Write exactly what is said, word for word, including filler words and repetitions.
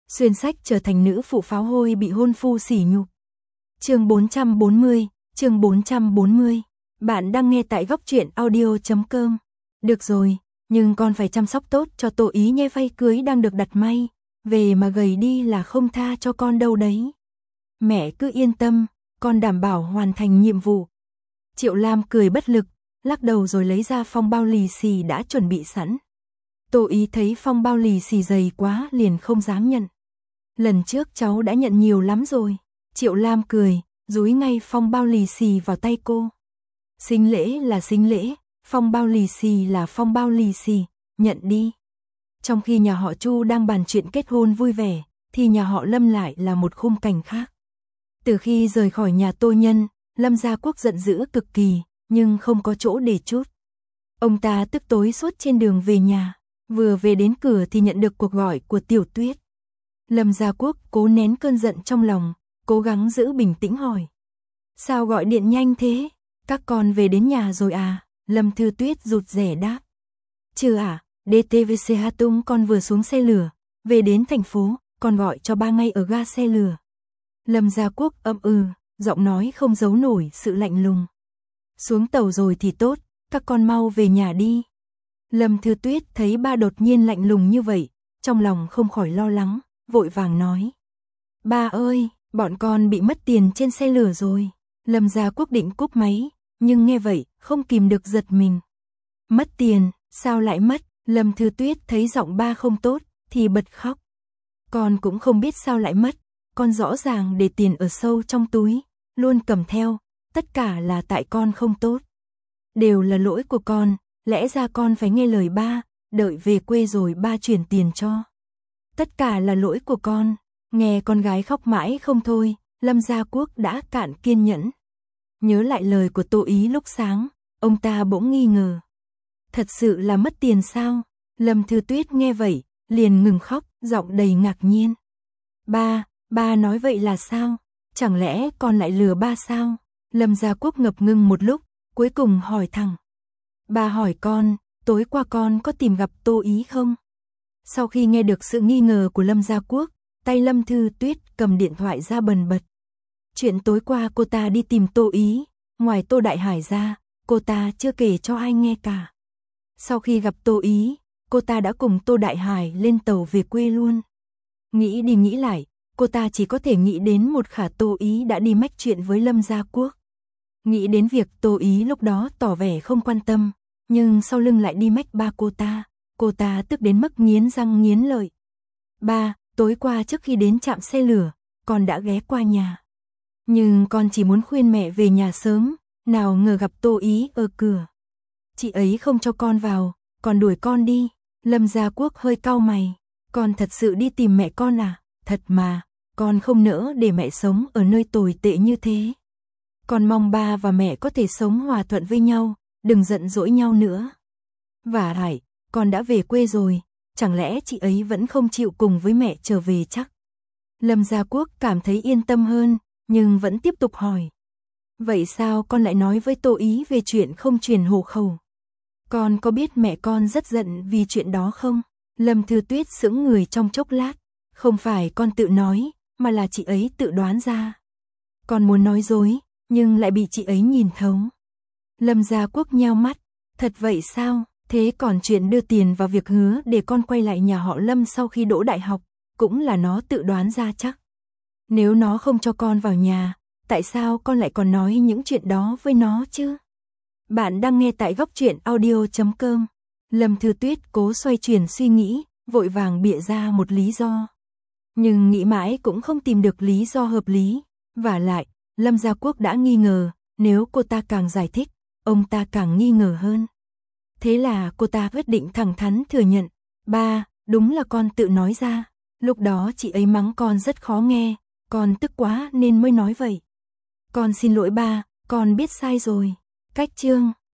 Xuyên sách trở thành nữ phụ pháo hôi bị hôn phu sỉ nhục. Chương bốn trăm bốn mươi, chương bốn trăm bốn mươi. Bạn đang nghe tại góc truyện audio chấm com. Được rồi, nhưng con phải chăm sóc tốt cho Tô Ý nhé, vay cưới đang được đặt may, về mà gầy đi là không tha cho con đâu đấy. Mẹ cứ yên tâm, con đảm bảo hoàn thành nhiệm vụ. Triệu Lam cười bất lực, lắc đầu rồi lấy ra phong bao lì xì đã chuẩn bị sẵn. Tô Ý thấy phong bao lì xì dày quá liền không dám nhận. Lần trước cháu đã nhận nhiều lắm rồi. Triệu Lam cười, dúi ngay phong bao lì xì vào tay cô. Sinh lễ là sinh lễ, phong bao lì xì là phong bao lì xì, nhận đi. Trong khi nhà họ Chu đang bàn chuyện kết hôn vui vẻ, thì nhà họ Lâm lại là một khung cảnh khác. Từ khi rời khỏi nhà Tô Nhân, Lâm Gia Quốc giận dữ cực kỳ, nhưng không có chỗ để trút. Ông ta tức tối suốt trên đường về nhà, vừa về đến cửa thì nhận được cuộc gọi của Tiểu Tuyết. Lâm Gia Quốc cố nén cơn giận trong lòng, cố gắng giữ bình tĩnh hỏi. Sao gọi điện nhanh thế? Các con về đến nhà rồi à? Lâm Thư Tuyết rụt rè đáp. Chưa à, đê tê vê xê Hà Tung con vừa xuống xe lửa, về đến thành phố, con gọi cho ba ngay ở ga xe lửa. Lâm Gia Quốc ậm ừ, giọng nói không giấu nổi sự lạnh lùng. Xuống tàu rồi thì tốt, các con mau về nhà đi. Lâm Thư Tuyết thấy ba đột nhiên lạnh lùng như vậy, trong lòng không khỏi lo lắng, vội vàng nói. Ba ơi, bọn con bị mất tiền trên xe lửa rồi. Lâm Gia Quốc định cúp máy, nhưng nghe vậy, không kìm được giật mình. Mất tiền, sao lại mất? Lâm Thư Tuyết thấy giọng ba không tốt, thì bật khóc. Con cũng không biết sao lại mất, con rõ ràng để tiền ở sâu trong túi, luôn cầm theo, tất cả là tại con không tốt. Đều là lỗi của con, lẽ ra con phải nghe lời ba, đợi về quê rồi ba chuyển tiền cho. Tất cả là lỗi của con. Nghe con gái khóc mãi không thôi, Lâm Gia Quốc đã cạn kiên nhẫn. Nhớ lại lời của Tô Ý lúc sáng, ông ta bỗng nghi ngờ. Thật sự là mất tiền sao? Lâm Thư Tuyết nghe vậy, liền ngừng khóc, giọng đầy ngạc nhiên. Ba, ba nói vậy là sao? Chẳng lẽ con lại lừa ba sao? Lâm Gia Quốc ngập ngừng một lúc, cuối cùng hỏi thẳng. Ba hỏi con, tối qua con có tìm gặp Tô Ý không? Sau khi nghe được sự nghi ngờ của Lâm Gia Quốc, tay Lâm Thư Tuyết cầm điện thoại ra bần bật. Chuyện tối qua cô ta đi tìm Tô Ý, ngoài Tô Đại Hải ra, cô ta chưa kể cho ai nghe cả. Sau khi gặp Tô Ý, cô ta đã cùng Tô Đại Hải lên tàu về quê luôn. Nghĩ đi nghĩ lại, cô ta chỉ có thể nghĩ đến một khả Tô Ý đã đi mách chuyện với Lâm Gia Quốc. Nghĩ đến việc Tô Ý lúc đó tỏ vẻ không quan tâm, nhưng sau lưng lại đi mách ba cô ta, cô ta tức đến mức nghiến răng nghiến lợi. Ba, tối qua trước khi đến trạm xe lửa, con đã ghé qua nhà. Nhưng con chỉ muốn khuyên mẹ về nhà sớm, nào ngờ gặp Tô Ý ở cửa. Chị ấy không cho con vào, còn đuổi con đi. Lâm Gia Quốc hơi cau mày. Con thật sự đi tìm mẹ con à? Thật mà, con không nỡ để mẹ sống ở nơi tồi tệ như thế. Con mong ba và mẹ có thể sống hòa thuận với nhau, đừng giận dỗi nhau nữa. Và lại, con đã về quê rồi, chẳng lẽ chị ấy vẫn không chịu cùng với mẹ trở về chắc? Lâm Gia Quốc cảm thấy yên tâm hơn, nhưng vẫn tiếp tục hỏi. Vậy sao con lại nói với Tô Ý về chuyện không chuyển hộ khẩu? Con có biết mẹ con rất giận vì chuyện đó không? Lâm Thư Tuyết sững người trong chốc lát. Không phải con tự nói, mà là chị ấy tự đoán ra. Con muốn nói dối, nhưng lại bị chị ấy nhìn thấu. Lâm Gia Quốc nheo mắt. Thật vậy sao? Thế còn chuyện đưa tiền vào việc hứa để con quay lại nhà họ Lâm sau khi đỗ đại học, cũng là nó tự đoán ra chắc. Nếu nó không cho con vào nhà, tại sao con lại còn nói những chuyện đó với nó chứ? Bạn đang nghe tại góc truyện audio chấm com. Lâm Thư Tuyết cố xoay chuyển suy nghĩ, vội vàng bịa ra một lý do. Nhưng nghĩ mãi cũng không tìm được lý do hợp lý. Vả lại, Lâm Gia Quốc đã nghi ngờ, nếu cô ta càng giải thích, ông ta càng nghi ngờ hơn. Thế là cô ta quyết định thẳng thắn thừa nhận. Ba, đúng là con tự nói ra. Lúc đó chị ấy mắng con rất khó nghe, con tức quá nên mới nói vậy. Con xin lỗi ba, con biết sai rồi. Cách chương